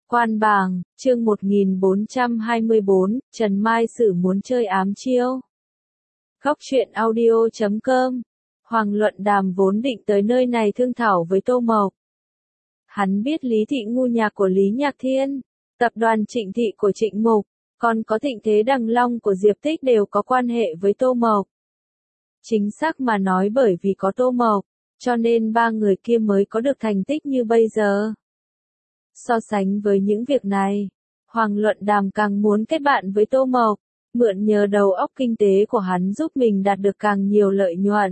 Quan bảng, chương 1424, Trần Mai Sử muốn chơi ám chiêu. Góc truyện audio.com. Hoàng Luận Đàm vốn định tới nơi này thương thảo với Tô Mộc. Hắn biết Lý Thị Ngu nhạc của Lý Nhạc Thiên, tập đoàn Trịnh Thị của Trịnh Mục, còn có Thịnh Thế Đằng Long của Diệp Tích đều có quan hệ với Tô Mộc. Chính xác mà nói bởi vì có Tô Mộc, cho nên ba người kia mới có được thành tích như bây giờ. So sánh với những việc này, Hoàng Luận Đàm càng muốn kết bạn với Tô Mộc, mượn nhờ đầu óc kinh tế của hắn giúp mình đạt được càng nhiều lợi nhuận.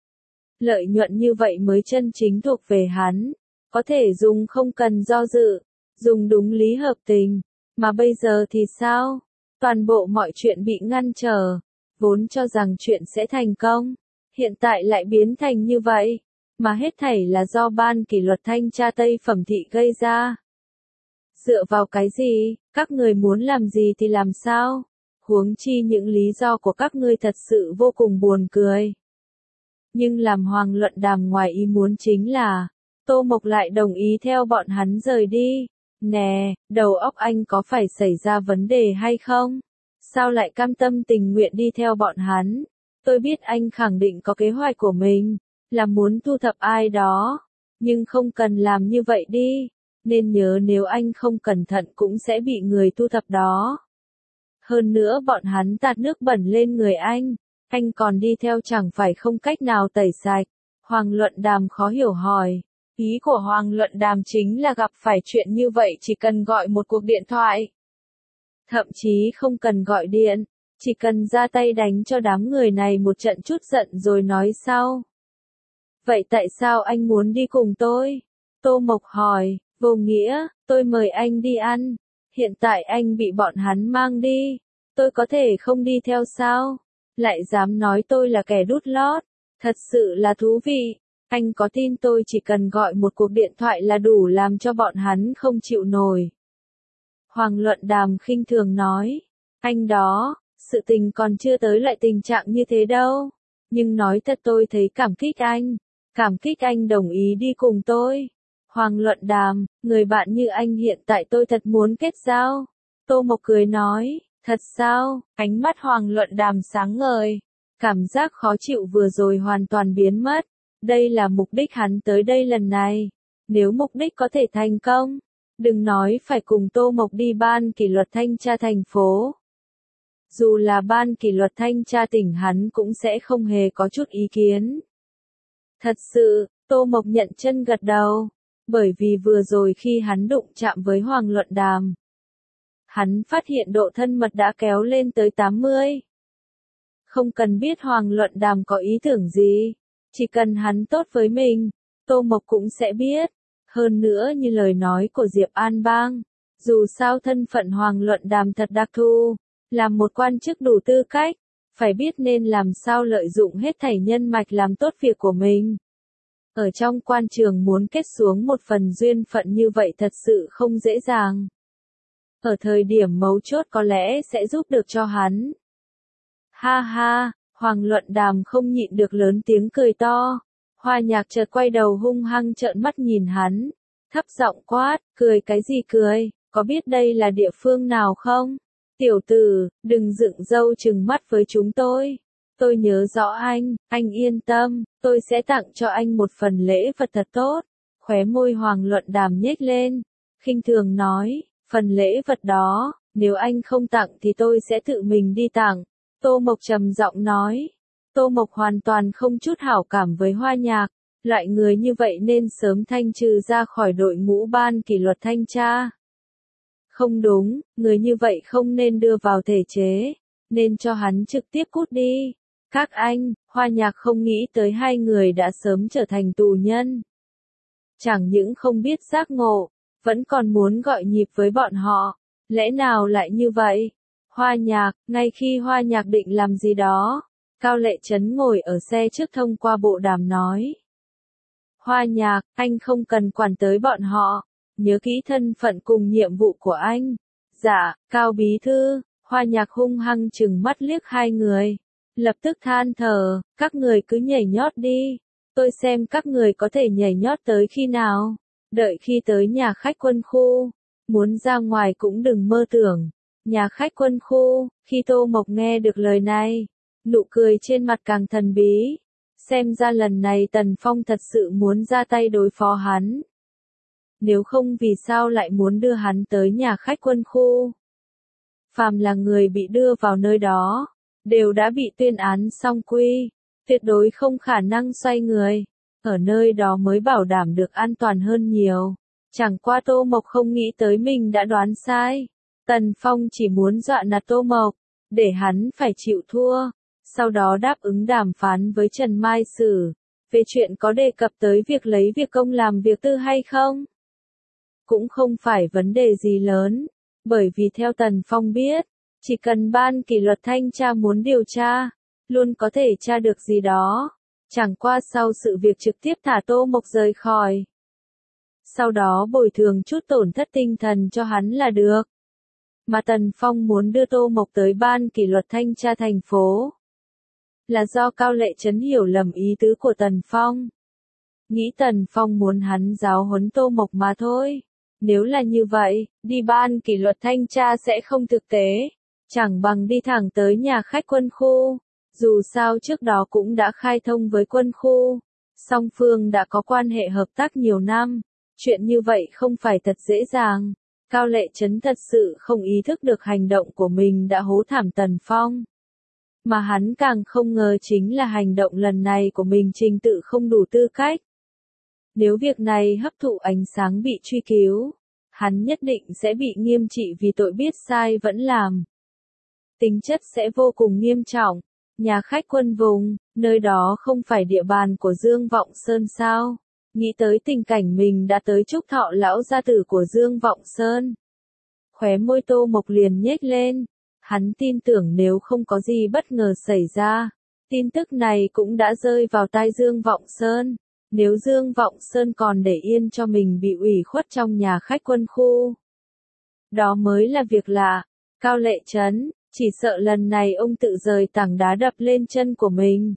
Lợi nhuận như vậy mới chân chính thuộc về hắn, có thể dùng không cần do dự, dùng đúng lý hợp tình, mà bây giờ thì sao? Toàn bộ mọi chuyện bị ngăn trở, vốn cho rằng chuyện sẽ thành công, hiện tại lại biến thành như vậy, mà hết thảy là do ban kỷ luật thanh tra Tây Phẩm Thị gây ra. Dựa vào cái gì, các người muốn làm gì thì làm sao? Huống chi những lý do của các ngươi thật sự vô cùng buồn cười. Nhưng làm Hoàng Luận Đàm ngoài ý muốn chính là, Tô Mộc lại đồng ý theo bọn hắn rời đi. Nè, đầu óc anh có phải xảy ra vấn đề hay không? Sao lại cam tâm tình nguyện đi theo bọn hắn? Tôi biết anh khẳng định có kế hoạch của mình, là muốn thu thập ai đó, nhưng không cần làm như vậy đi. Nên nhớ nếu anh không cẩn thận cũng sẽ bị người thu thập đó. Hơn nữa bọn hắn tạt nước bẩn lên người anh còn đi theo chẳng phải không cách nào tẩy sạch. Hoàng Luận Đàm khó hiểu hỏi. Ý của Hoàng Luận Đàm chính là gặp phải chuyện như vậy chỉ cần gọi một cuộc điện thoại. Thậm chí không cần gọi điện, chỉ cần ra tay đánh cho đám người này một trận chút giận rồi nói sau. Vậy tại sao anh muốn đi cùng tôi? Tô Mộc hỏi. Vô nghĩa, tôi mời anh đi ăn. Hiện tại anh bị bọn hắn mang đi. Tôi có thể không đi theo sao? Lại dám nói tôi là kẻ đút lót. Thật sự là thú vị. Anh có tin tôi chỉ cần gọi một cuộc điện thoại là đủ làm cho bọn hắn không chịu nổi. Hoàng Luận Đàm khinh thường nói. Anh đó, sự tình còn chưa tới lại tình trạng như thế đâu. Nhưng nói thật tôi thấy cảm kích anh. Cảm kích anh đồng ý đi cùng tôi. Hoàng Luận Đàm, người bạn như anh hiện tại tôi thật muốn kết giao. Tô Mộc cười nói, thật sao? Ánh mắt Hoàng Luận Đàm sáng ngời. Cảm giác khó chịu vừa rồi hoàn toàn biến mất. Đây là mục đích hắn tới đây lần này. Nếu mục đích có thể thành công, đừng nói phải cùng Tô Mộc đi ban kỷ luật thanh tra thành phố. Dù là ban kỷ luật thanh tra tỉnh hắn cũng sẽ không hề có chút ý kiến. Thật sự, Tô Mộc nhận chân gật đầu. Bởi vì vừa rồi khi hắn đụng chạm với Hoàng Luận Đàm, hắn phát hiện độ thân mật đã kéo lên tới 80. Không cần biết Hoàng Luận Đàm có ý tưởng gì, chỉ cần hắn tốt với mình, Tô Mộc cũng sẽ biết. Hơn nữa như lời nói của Diệp An Bang, dù sao thân phận Hoàng Luận Đàm thật đặc thù, làm một quan chức đủ tư cách, phải biết nên làm sao lợi dụng hết thảy nhân mạch làm tốt việc của mình. Ở trong quan trường muốn kết xuống một phần duyên phận như vậy thật sự không dễ dàng. Ở thời điểm mấu chốt có lẽ sẽ giúp được cho hắn. Ha ha, Hoàng Luận Đàm không nhịn được lớn tiếng cười to. Hoa Nhạc chợt quay đầu hung hăng trợn mắt nhìn hắn, thấp giọng quát, cười cái gì cười, có biết đây là địa phương nào không? Tiểu tử, đừng dựng râu trừng mắt với chúng tôi. Tôi nhớ rõ anh yên tâm, tôi sẽ tặng cho anh một phần lễ vật thật tốt. Khóe môi Hoàng Luận Đàm nhếch lên, khinh thường nói, phần lễ vật đó, nếu anh không tặng thì tôi sẽ tự mình đi tặng. Tô Mộc trầm giọng nói. Tô Mộc hoàn toàn không chút hảo cảm với Hoa Nhạc, loại người như vậy nên sớm thanh trừ ra khỏi đội ngũ ban kỷ luật thanh tra. Không đúng, người như vậy không nên đưa vào thể chế, nên cho hắn trực tiếp cút đi. Các anh, Hoa Nhạc không nghĩ tới hai người đã sớm trở thành tù nhân. Chẳng những không biết giác ngộ, vẫn còn muốn gọi nhịp với bọn họ. Lẽ nào lại như vậy? Hoa Nhạc, ngay khi Hoa Nhạc định làm gì đó, Cao Lệ Trấn ngồi ở xe trước thông qua bộ đàm nói. Hoa Nhạc, anh không cần quản tới bọn họ, nhớ kỹ thân phận cùng nhiệm vụ của anh. Dạ, Cao Bí Thư, Hoa Nhạc hung hăng trừng mắt liếc hai người. Lập tức than thở, các người cứ nhảy nhót đi, tôi xem các người có thể nhảy nhót tới khi nào, đợi khi tới nhà khách quân khu, muốn ra ngoài cũng đừng mơ tưởng. Nhà khách Quân khu, khi Tô Mộc nghe được lời này, nụ cười trên mặt càng thần bí. Xem ra lần này Tần Phong thật sự muốn ra tay đối phó hắn. Nếu không vì sao lại muốn đưa hắn tới nhà khách Quân khu. Phàm là người bị đưa vào nơi đó, đều đã bị tuyên án xong quy, tuyệt đối không khả năng xoay người. Ở nơi đó mới bảo đảm được an toàn hơn nhiều. Chẳng qua Tô Mộc không nghĩ tới mình đã đoán sai. Tần Phong chỉ muốn dọa nạt Tô Mộc, để hắn phải chịu thua. Sau đó đáp ứng đàm phán với Trần Mai Sử. Về chuyện có đề cập tới việc lấy việc công làm việc tư hay không? Cũng không phải vấn đề gì lớn. Bởi vì theo Tần Phong biết, chỉ cần ban kỷ luật thanh tra muốn điều tra, luôn có thể tra được gì đó. Chẳng qua sau sự việc trực tiếp thả Tô Mộc rời khỏi. Sau đó bồi thường chút tổn thất tinh thần cho hắn là được. Mà Tần Phong muốn đưa Tô Mộc tới ban kỷ luật thanh tra thành phố. Là do Cao Lệ Trấn hiểu lầm ý tứ của Tần Phong. Nghĩ Tần Phong muốn hắn giáo huấn Tô Mộc mà thôi. Nếu là như vậy, đi ban kỷ luật thanh tra sẽ không thực tế. Chẳng bằng đi thẳng tới nhà khách Quân khu. Dù sao trước đó cũng đã khai thông với Quân khu. Song phương đã có quan hệ hợp tác nhiều năm. Chuyện như vậy không phải thật dễ dàng. Cao Lệ Trấn thật sự không ý thức được hành động của mình đã hố thảm Tần Phong. Mà hắn càng không ngờ chính là hành động lần này của mình trình tự không đủ tư cách. Nếu việc này hấp thụ ánh sáng bị truy cứu, hắn nhất định sẽ bị nghiêm trị vì tội biết sai vẫn làm. Tính chất sẽ vô cùng nghiêm trọng. Nhà khách Quân vùng, nơi đó không phải địa bàn của Dương Vọng Sơn sao? Nghĩ tới tình cảnh mình đã tới chúc thọ lão gia tử của Dương Vọng Sơn. Khóe môi Tô Mộc liền nhếch lên. Hắn tin tưởng nếu không có gì bất ngờ xảy ra, tin tức này cũng đã rơi vào tai Dương Vọng Sơn. Nếu Dương Vọng Sơn còn để yên cho mình bị ủy khuất trong nhà khách Quân khu, đó mới là việc lạ. Cao Lệ Trấn, chỉ sợ lần này ông tự rời tảng đá đập lên chân của mình.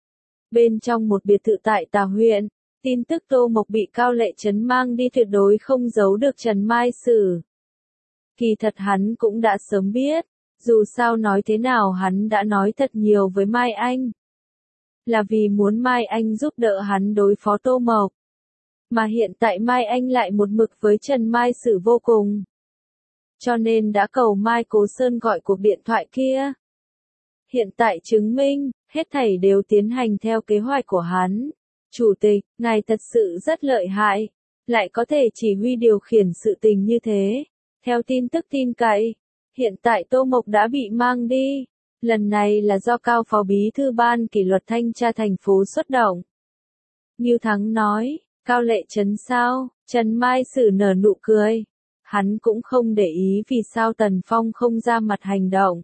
Bên trong một biệt thự tại Tà huyện, tin tức Tô Mộc bị Cao Lệ Trấn mang đi tuyệt đối không giấu được Trần Mai Sử. Kỳ thật hắn cũng đã sớm biết, dù sao nói thế nào hắn đã nói thật nhiều với Mai Anh. Là vì muốn Mai Anh giúp đỡ hắn đối phó Tô Mộc. Mà hiện tại Mai Anh lại một mực với Trần Mai Sử vô cùng. Cho nên đã cầu Mai Cố Sơn gọi cuộc điện thoại kia. Hiện tại chứng minh, hết thảy đều tiến hành theo kế hoạch của hắn. Chủ tịch, ngài thật sự rất lợi hại, lại có thể chỉ huy điều khiển sự tình như thế. Theo tin tức tin cậy, hiện tại Tô Mộc đã bị mang đi. Lần này là do Cao Phó Bí thư ban kỷ luật thanh tra thành phố xuất động. Như Thắng nói, Cao Lệ Trấn sao? Trần Mai Sử nở nụ cười. Hắn cũng không để ý vì sao Tần Phong không ra mặt hành động.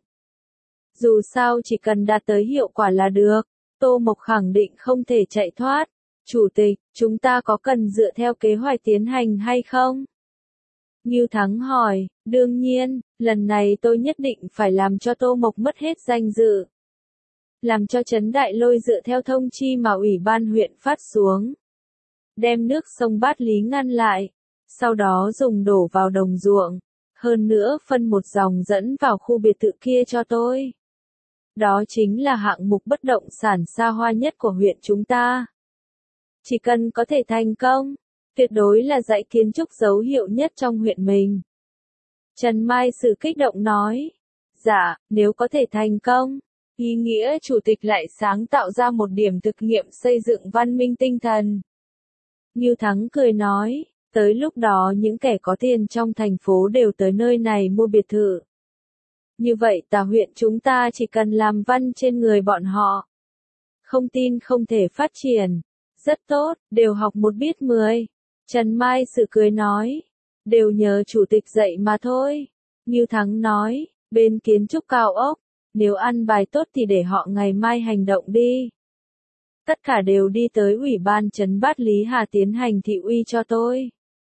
Dù sao chỉ cần đạt tới hiệu quả là được. Tô Mộc khẳng định không thể chạy thoát. Chủ tịch, chúng ta có cần dựa theo kế hoạch tiến hành hay không? Ngưu Thắng hỏi, đương nhiên, lần này tôi nhất định phải làm cho Tô Mộc mất hết danh dự. Làm cho Trấn Đại Lôi dựa theo thông chi mà Ủy ban huyện phát xuống. Đem nước sông Bát Lý ngăn lại, sau đó dùng đổ vào đồng ruộng. Hơn nữa phân một dòng dẫn vào khu biệt thự kia cho tôi. Đó chính là hạng mục bất động sản xa hoa nhất của huyện chúng ta. Chỉ cần có thể thành công, tuyệt đối là dãy kiến trúc dấu hiệu nhất trong huyện mình. Trần Mai Sử kích động nói, dạ, nếu có thể thành công, ý nghĩa chủ tịch lại sáng tạo ra một điểm thực nghiệm xây dựng văn minh tinh thần. Ngưu Thắng cười nói, tới lúc đó những kẻ có tiền trong thành phố đều tới nơi này mua biệt thự. Như vậy Tà huyện chúng ta chỉ cần làm văn trên người bọn họ. Không tin không thể phát triển. Rất tốt, đều học một biết 10. Trần Mai Sử cười nói, đều nhờ chủ tịch dạy mà thôi. Ngưu Thắng nói, bên kiến trúc cao ốc, nếu ăn bài tốt thì để họ ngày mai hành động đi. Tất cả đều đi tới Ủy ban Trấn Bát Lý Hà tiến hành thị uy cho tôi.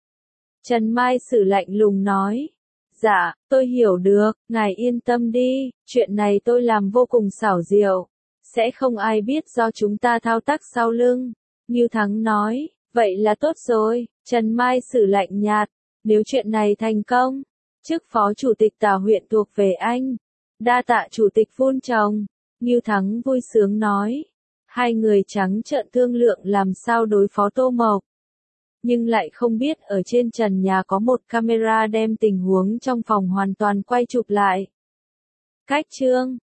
Trần Mai Sử lạnh lùng nói, dạ, tôi hiểu được, ngài yên tâm đi, chuyện này tôi làm vô cùng xảo diệu. Sẽ không ai biết do chúng ta thao tác sau lưng. Ngưu Thắng nói, vậy là tốt rồi. Trần Mai Sử lạnh nhạt, Nếu chuyện này thành công, chức phó chủ tịch Tả huyện thuộc về anh. Đa tạ chủ tịch Vun Trồng, Ngưu Thắng vui sướng nói. Hai người trắng trợn thương lượng làm sao đối phó Tô Mộc. Nhưng lại không biết ở trên trần nhà có một camera đem tình huống trong phòng hoàn toàn quay chụp lại. Cách chương